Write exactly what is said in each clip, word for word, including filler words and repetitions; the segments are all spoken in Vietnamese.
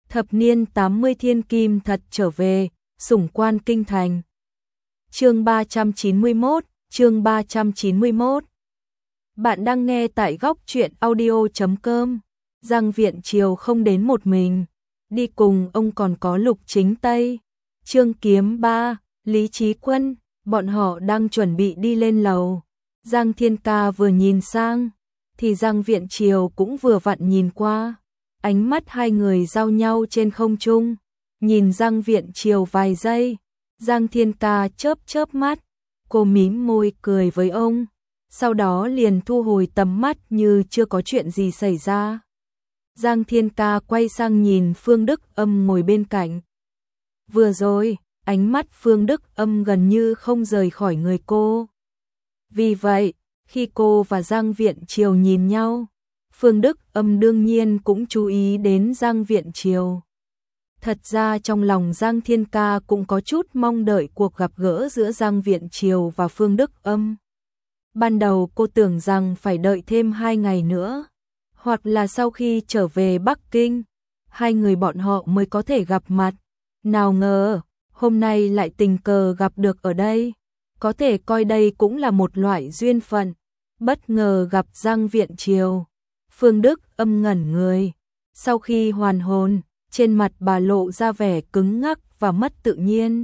Thập niên tám mươi thiên kim thật trở về, sủng quan kinh thành. Chương ba trăm chín mươi mốt, chương ba trăm chín mươi mốt. Bạn đang nghe tại góc truyện audio chấm com. Giang Viễn Triều không đến một mình, đi cùng ông còn có Lục Chính Tây, Trương Kiếm Ba, Lý Chí Quân, bọn họ đang chuẩn bị đi lên lầu. Giang Thiên Ca vừa nhìn sang, thì Giang Viễn Triều cũng vừa vặn nhìn qua. Ánh mắt hai người giao nhau trên không trung, nhìn Giang Viễn Triều vài giây. Giang Thiên Ca chớp chớp mắt, cô mím môi cười với ông, sau đó liền thu hồi tầm mắt như chưa có chuyện gì xảy ra. Giang Thiên Ca quay sang nhìn Phương Đức Âm ngồi bên cạnh. Vừa rồi, ánh mắt Phương Đức Âm gần như không rời khỏi người cô. Vì vậy, khi cô và Giang Viễn Triều nhìn nhau, Phương Đức Âm đương nhiên cũng chú ý đến Giang Viễn Triều. Thật ra trong lòng Giang Thiên Ca cũng có chút mong đợi cuộc gặp gỡ giữa Giang Viễn Triều và Phương Đức Âm. Ban đầu cô tưởng rằng phải đợi thêm hai ngày nữa, hoặc là sau khi trở về Bắc Kinh, hai người bọn họ mới có thể gặp mặt. Nào ngờ, hôm nay lại tình cờ gặp được ở đây, có thể coi đây cũng là một loại duyên phận. Bất ngờ gặp Giang Viễn Triều, Phương Đức Âm ngẩn người, sau khi hoàn hồn, trên mặt bà lộ ra vẻ cứng ngắc và mất tự nhiên.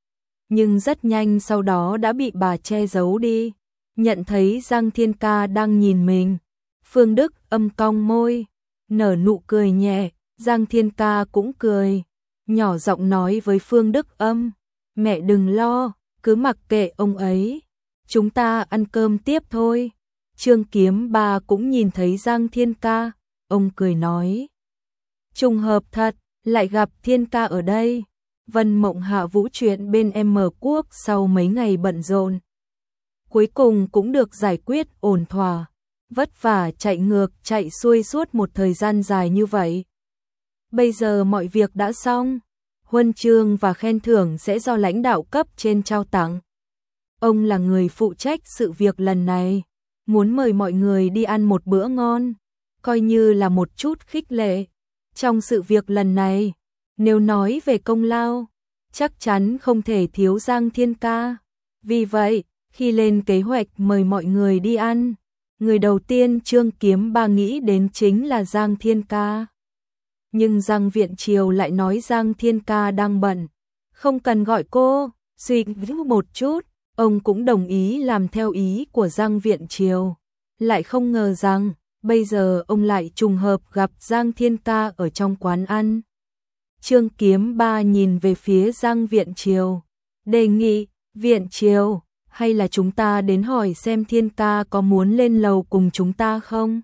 Nhưng rất nhanh sau đó đã bị bà che giấu đi. Nhận thấy Giang Thiên Ca đang nhìn mình, Phương Đức Âm cong môi, nở nụ cười nhẹ. Giang Thiên Ca cũng cười, nhỏ giọng nói với Phương Đức Âm, mẹ đừng lo, cứ mặc kệ ông ấy, chúng ta ăn cơm tiếp thôi. Trương Kiếm Ba cũng nhìn thấy Giang Thiên Ca, ông cười nói, trùng hợp thật, lại gặp Thiên Ca ở đây. Vân Mộng Hạ Vũ chuyện bên M Quốc sau mấy ngày bận rộn, cuối cùng cũng được giải quyết ổn thỏa. Vất vả chạy ngược chạy xuôi suốt một thời gian dài như vậy. Bây giờ mọi việc đã xong, huân chương và khen thưởng sẽ do lãnh đạo cấp trên trao tặng. Ông là người phụ trách sự việc lần này, muốn mời mọi người đi ăn một bữa ngon, coi như là một chút khích lệ. Trong sự việc lần này, nếu nói về công lao, chắc chắn không thể thiếu Giang Thiên Ca. Vì vậy, khi lên kế hoạch mời mọi người đi ăn, người đầu tiên Trương Kiếm Ba nghĩ đến chính là Giang Thiên Ca. Nhưng Giang Viễn Triều lại nói Giang Thiên Ca đang bận, không cần gọi cô. Suy nghĩ một chút, ông cũng đồng ý làm theo ý của Giang Viễn Triều. Lại không ngờ rằng, bây giờ ông lại trùng hợp gặp Giang Thiên Ca ở trong quán ăn. Trương Kiếm Ba nhìn về phía Giang Viễn Triều, đề nghị, Viễn Triều, hay là chúng ta đến hỏi xem Thiên Ca có muốn lên lầu cùng chúng ta không?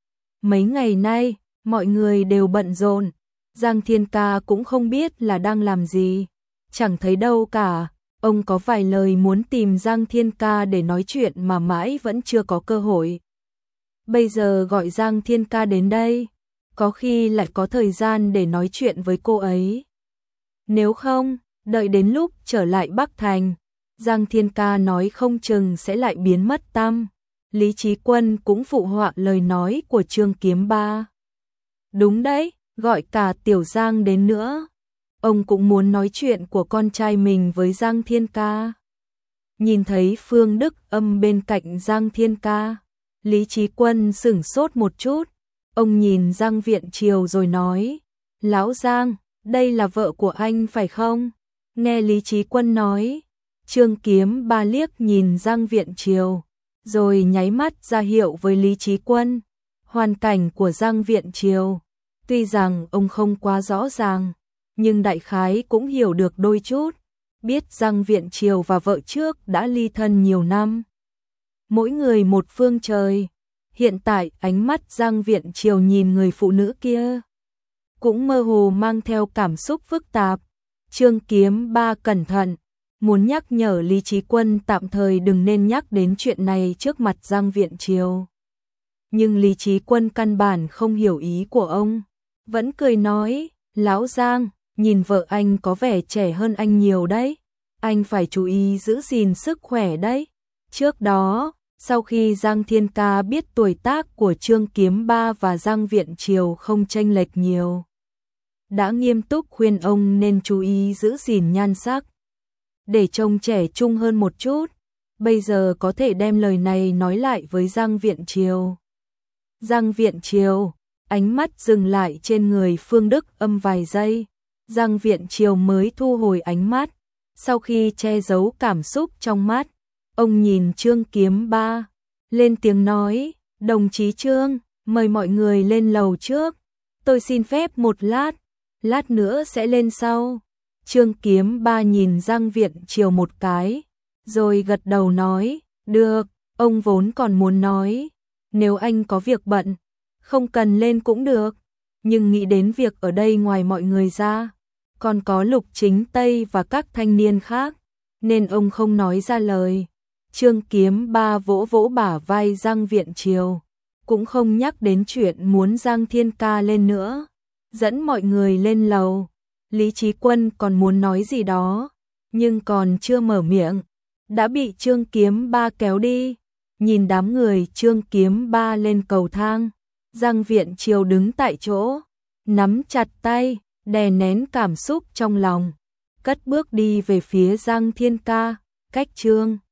Mấy ngày nay, mọi người đều bận rộn, Giang Thiên Ca cũng không biết là đang làm gì, chẳng thấy đâu cả. Ông có vài lời muốn tìm Giang Thiên Ca để nói chuyện mà mãi vẫn chưa có cơ hội. Bây giờ gọi Giang Thiên Ca đến đây, có khi lại có thời gian để nói chuyện với cô ấy. Nếu không, đợi đến lúc trở lại Bắc Thành, Giang Thiên Ca nói không chừng sẽ lại biến mất tăm. Lý Chí Quân cũng phụ họa lời nói của Trương Kiếm Ba. Đúng đấy, gọi cả Tiểu Giang đến nữa. Ông cũng muốn nói chuyện của con trai mình với Giang Thiên Ca. Nhìn thấy Phương Đức Âm bên cạnh Giang Thiên Ca, Lý Chí Quân sửng sốt một chút. Ông nhìn Giang Viễn Triều rồi nói, Lão Giang, đây là vợ của anh phải không? Nghe Lý Chí Quân nói, Trương Kiếm Ba liếc nhìn Giang Viễn Triều, rồi nháy mắt ra hiệu với Lý Chí Quân. Hoàn cảnh của Giang Viễn Triều, tuy rằng ông không quá rõ ràng, nhưng đại khái cũng hiểu được đôi chút. Biết Giang Viễn Triều và vợ trước đã ly thân nhiều năm, mỗi người một phương trời. Hiện tại ánh mắt Giang Viễn Triều nhìn người phụ nữ kia, cũng mơ hồ mang theo cảm xúc phức tạp. Trương Kiếm Ba cẩn thận, muốn nhắc nhở Lý Chí Quân tạm thời đừng nên nhắc đến chuyện này trước mặt Giang Viễn Triều. Nhưng Lý Chí Quân căn bản không hiểu ý của ông, vẫn cười nói, Lão Giang, nhìn vợ anh có vẻ trẻ hơn anh nhiều đấy, anh phải chú ý giữ gìn sức khỏe đấy. Trước đó, sau khi Giang Thiên Ca biết tuổi tác của Trương Kiếm Ba và Giang Viễn Triều không chênh lệch nhiều, đã nghiêm túc khuyên ông nên chú ý giữ gìn nhan sắc, để trông trẻ trung hơn một chút. Bây giờ có thể đem lời này nói lại với Giang Viện Triều. Giang Viện Triều, ánh mắt dừng lại trên người Phương Đức Âm vài giây. Giang Viện Triều mới thu hồi ánh mắt, sau khi che giấu cảm xúc trong mắt, ông nhìn Trương Kiếm Ba, lên tiếng nói, đồng chí Trương, mời mọi người lên lầu trước, tôi xin phép một lát, lát nữa sẽ lên sau. Trương Kiếm Ba nhìn Giang Viện Triều một cái, rồi gật đầu nói, được, ông vốn còn muốn nói, nếu anh có việc bận, không cần lên cũng được, nhưng nghĩ đến việc ở đây ngoài mọi người ra, còn có Lục Chính Tây và các thanh niên khác, nên ông không nói ra lời. Trương Kiếm Ba vỗ vỗ bả vai Giang Viện Triều, cũng không nhắc đến chuyện muốn Giang Thiên Ca lên nữa, dẫn mọi người lên lầu. Lý Chí Quân còn muốn nói gì đó, nhưng còn chưa mở miệng, đã bị Trương Kiếm Ba kéo đi. Nhìn đám người Trương Kiếm Ba lên cầu thang, Giang Viện Triều đứng tại chỗ, nắm chặt tay, đè nén cảm xúc trong lòng, cất bước đi về phía Giang Thiên Ca, cách Trương